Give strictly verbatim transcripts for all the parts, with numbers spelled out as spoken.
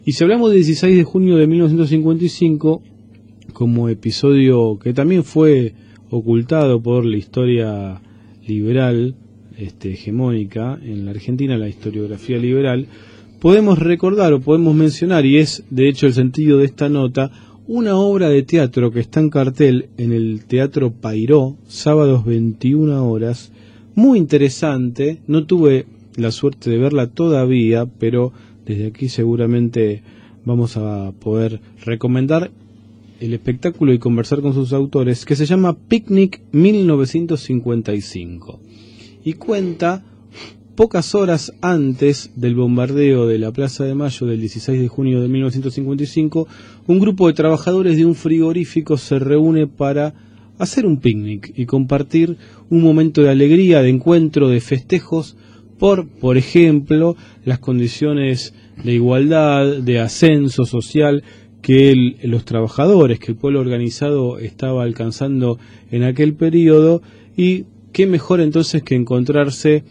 Y si hablamos de dieciséis de junio de mil novecientos cincuenta y cinco, como episodio que también fue ocultado por la historia liberal, este, hegemónica en la Argentina, la historiografía liberal, podemos recordar o podemos mencionar, y es de hecho el sentido de esta nota, una obra de teatro que está en cartel en el Teatro Payró, sábados veintiuna horas, muy interesante. No tuve la suerte de verla todavía, pero desde aquí seguramente vamos a poder recomendar el espectáculo y conversar con sus autores, que se llama Picnic mil novecientos cincuenta y cinco, y cuenta pocas horas antes del bombardeo de la Plaza de Mayo del dieciséis de junio de mil novecientos cincuenta y cinco, un grupo de trabajadores de un frigorífico se reúne para hacer un picnic y compartir un momento de alegría, de encuentro, de festejos por, por ejemplo, las condiciones de igualdad, de ascenso social que el, los trabajadores, que el pueblo organizado estaba alcanzando en aquel periodo. Y qué mejor entonces que encontrarse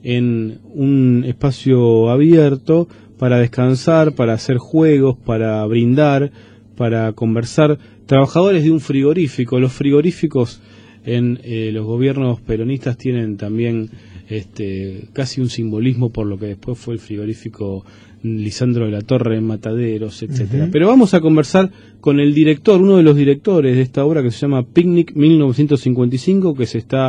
en un espacio abierto para descansar, para hacer juegos, para brindar, para conversar. Trabajadores de un frigorífico. Los frigoríficos en eh, los gobiernos peronistas tienen también este, casi un simbolismo por lo que después fue el frigorífico Lisandro de la Torre en Mataderos, etcétera. Uh-huh. Pero vamos a conversar con el director, uno de los directores de esta obra que se llama Picnic mil novecientos cincuenta y cinco, que se está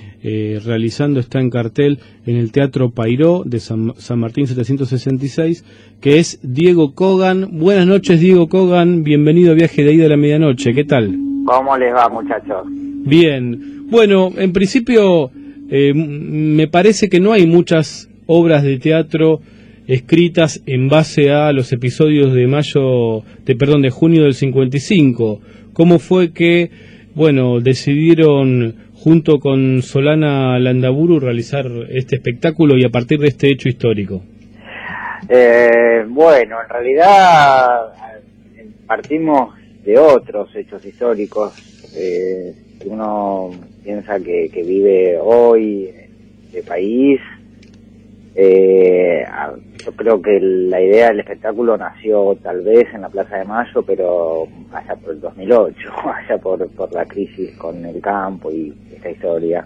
eh, realizando, está en cartel en el Teatro Payró de San, San Martín setecientos sesenta y seis, que es Diego Kogan. Buenas noches, Diego Kogan, bienvenido a Viaje de Ida a la Medianoche, ¿qué tal? ¿Cómo les va, muchachos? Bien, bueno, en principio eh, me parece que no hay muchas obras de teatro escritas en base a los episodios de mayo, de perdón, de junio del cincuenta y cinco. ¿Cómo fue que, bueno, decidieron junto con Solana Landaburu realizar este espectáculo y a partir de este hecho histórico? Eh, bueno, en realidad partimos de otros hechos históricos. Eh, uno piensa que, que vive hoy en este país. Eh, yo creo que la idea del espectáculo nació tal vez en la Plaza de Mayo, pero allá por el dos mil ocho, allá por, por la crisis con el campo y esta historia.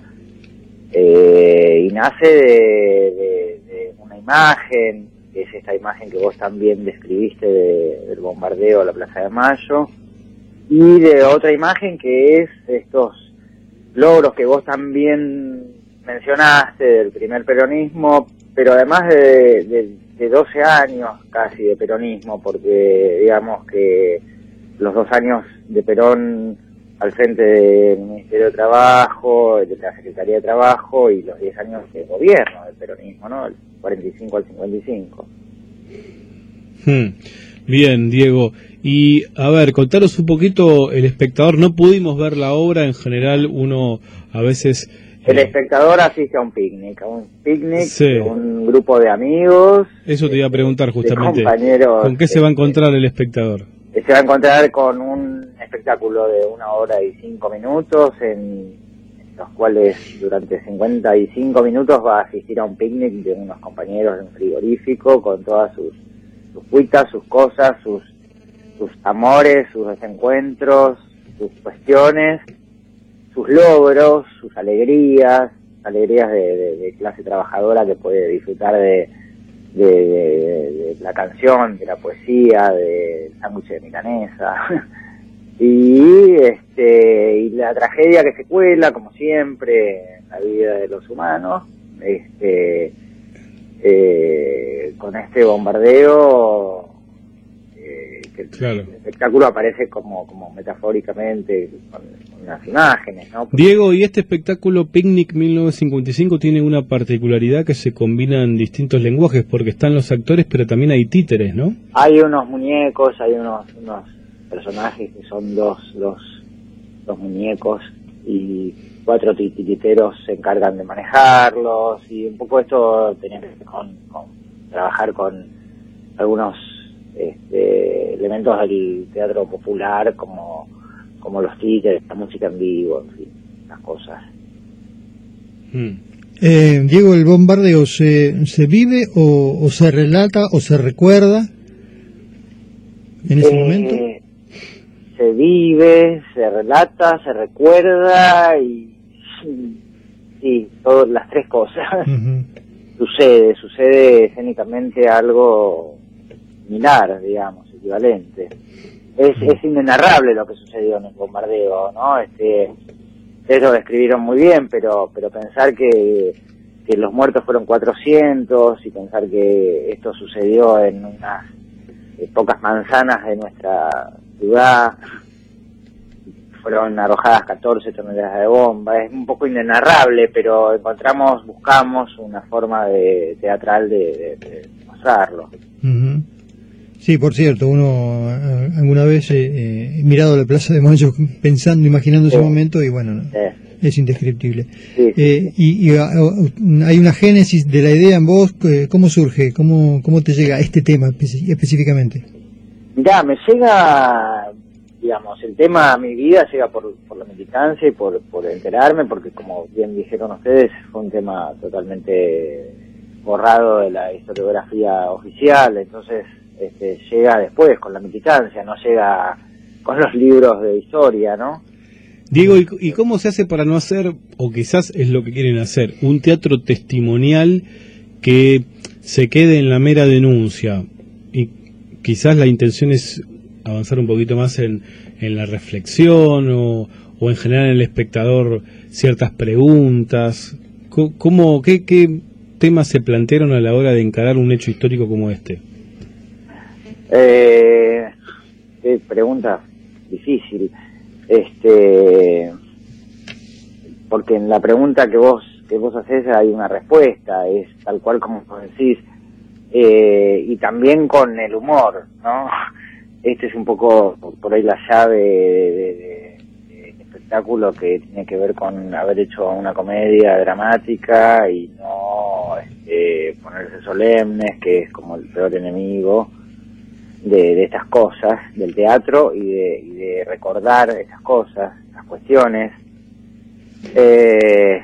Eh, y nace de, de, de una imagen, que es esta imagen que vos también describiste de, del bombardeo a la Plaza de Mayo, y de otra imagen que es estos logros que vos también mencionaste del primer peronismo, pero además de, de, de doce años casi de peronismo, porque digamos que los dos años de Perón al frente del Ministerio de Trabajo, de la Secretaría de Trabajo, y los diez años de gobierno del peronismo, ¿no? El cuarenta y cinco al cincuenta y cinco. Hmm. Bien, Diego. Y, a ver, contaros un poquito, El Espectador, no pudimos ver la obra, en general uno a veces... El espectador asiste a un picnic, a un picnic, sí. Un grupo de amigos. Eso te iba a preguntar justamente. Compañeros. ¿Con qué se va a encontrar el espectador? Se va a encontrar con un espectáculo de una hora y cinco minutos, en los cuales durante cincuenta y cinco minutos va a asistir a un picnic de unos compañeros de un frigorífico con todas sus, sus cuitas, sus cosas, sus, sus amores, sus desencuentros, sus cuestiones, sus logros, sus alegrías, alegrías de, de, de clase trabajadora que puede disfrutar de, de, de, de la canción, de la poesía, del sándwich de milanesa, y este y la tragedia que se cuela, como siempre, en la vida de los humanos, este eh, con este bombardeo. Que claro. El espectáculo aparece como como metafóricamente con, con unas imágenes, ¿no? Porque Diego, y este espectáculo Picnic mil novecientos cincuenta y cinco tiene una particularidad, que se combinan distintos lenguajes, porque están los actores, pero también hay títeres, ¿no? Hay unos muñecos, hay unos unos personajes que son dos dos dos muñecos, y cuatro titiriteros se encargan de manejarlos, y un poco esto tenía que ver con, con trabajar con algunos Este, elementos del teatro popular como como los títeres, la música en vivo, en fin, las cosas. Hmm. Eh, Diego, ¿el bombardeo se, se vive o, o se relata o se recuerda? en ese eh, momento? Se vive, se relata, se recuerda y sí, todas las tres cosas. Uh-huh. Sucede, sucede escénicamente algo similar, digamos, equivalente. Es, uh-huh. es inenarrable lo que sucedió en el bombardeo, ¿no? Este, ustedes lo describieron muy bien, pero pero pensar que, que los muertos fueron cuatrocientos y pensar que esto sucedió en unas eh, pocas manzanas de nuestra ciudad, fueron arrojadas catorce toneladas de bomba, es un poco inenarrable, pero encontramos, buscamos una forma de teatral de, de, de mostrarlo. Uh-huh. Sí, por cierto, uno eh, alguna vez he eh, eh, mirado la Plaza de Mayo pensando, imaginando sí. ese momento y bueno, no, sí. es indescriptible. Sí, sí, eh, sí. Y, y uh, hay una génesis de la idea en vos, eh, ¿cómo surge? ¿Cómo, cómo te llega este tema espe- específicamente? Mirá, me llega, digamos, el tema a mi vida llega por, por la militancia y por, por enterarme, porque como bien dijeron ustedes, fue un tema totalmente borrado de la historiografía oficial, entonces este, llega después con la militancia, no llega con los libros de historia, ¿no? Diego, ¿y, ¿y cómo se hace para no hacer, o quizás es lo que quieren hacer, un teatro testimonial que se quede en la mera denuncia? Y quizás la intención es avanzar un poquito más en, en la reflexión o, o en generar en el espectador ciertas preguntas. ¿Cómo, qué, qué temas se plantearon a la hora de encarar un hecho histórico como este? Eh, qué pregunta difícil. Este, porque en la pregunta que vos que vos haces hay una respuesta, es tal cual como decís. Eh, y también con el humor, ¿no? Este es un poco por ahí la llave de, de, de, de espectáculo que tiene que ver con haber hecho una comedia dramática y no este, ponerse solemnes, que es como el peor enemigo de, de estas cosas, del teatro, y de, y de recordar estas cosas, estas cuestiones. Eh,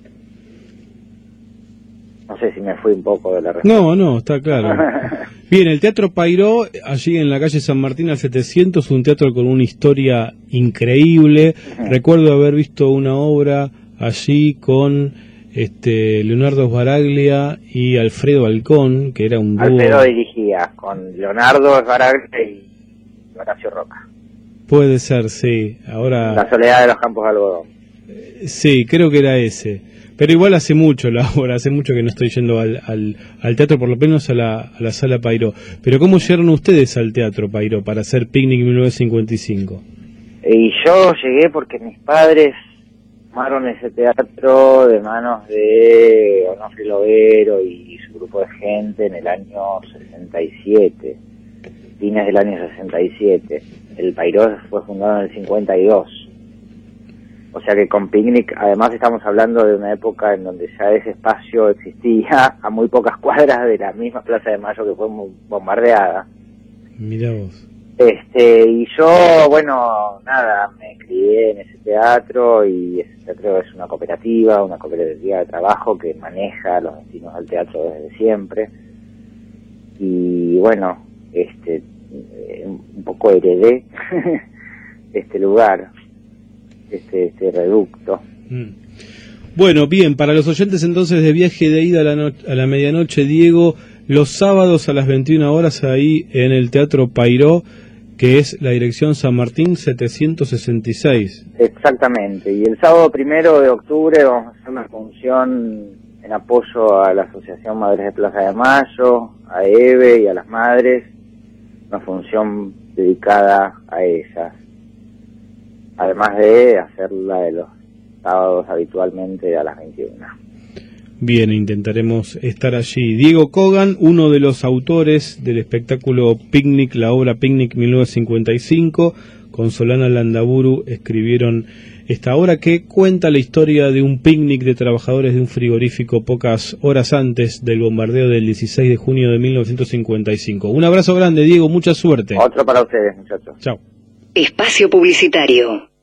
No sé si me fui un poco de la respuesta. No, no, está claro. Bien, el Teatro Pairó, allí en la calle San Martín al setecientos, un teatro con una historia increíble. Uh-huh. Recuerdo haber visto una obra allí con este Leonardo Sbaraglia y Alfredo Alcón, que era un dúo. Alfredo dirigía, con Leonardo Sbaraglia y Horacio Roca. Puede ser, sí. Ahora. La soledad de los campos de algodón. Sí, creo que era ese. Pero igual hace mucho la obra, hace mucho que no estoy yendo al, al, al teatro, por lo menos a la, a la sala Pairó. Pero ¿cómo llegaron ustedes al Teatro Pairó para hacer Picnic mil novecientos cincuenta y cinco? Y yo llegué porque mis padres tomaron ese teatro de manos de Onofre Lovero y su grupo de gente en el año sesenta y siete, fines del año sesenta y siete. El Pairó fue fundado en el cincuenta y dos. O sea que con Picnic, además estamos hablando de una época en donde ya ese espacio existía a muy pocas cuadras de la misma Plaza de Mayo que fue bombardeada. Mirá vos. Este, y yo, bueno, nada, me crié en ese teatro y ese teatro es una cooperativa, una cooperativa de trabajo que maneja los destinos del teatro desde siempre. Y bueno, este, un poco heredé este lugar. Este, este reducto. Mm. Bueno, bien, para los oyentes entonces de Viaje de Ida a la, no- a la Medianoche, Diego, los sábados a las veintiuna horas ahí en el Teatro Pairó, que es la dirección San Martín setecientos sesenta y seis. Exactamente, y el sábado primero de octubre vamos a hacer una función en apoyo a la Asociación Madres de Plaza de Mayo, a Eve y a las madres, una función dedicada a ellas. Además de hacerla de los sábados habitualmente a las veintiuna. Bien, intentaremos estar allí. Diego Kogan, uno de los autores del espectáculo Picnic, la obra Picnic mil novecientos cincuenta y cinco, con Solana Landaburu escribieron esta obra que cuenta la historia de un picnic de trabajadores de un frigorífico pocas horas antes del bombardeo del dieciséis de junio de mil novecientos cincuenta y cinco. Un abrazo grande, Diego, mucha suerte. Otro para ustedes, muchachos. Chao. Espacio publicitario.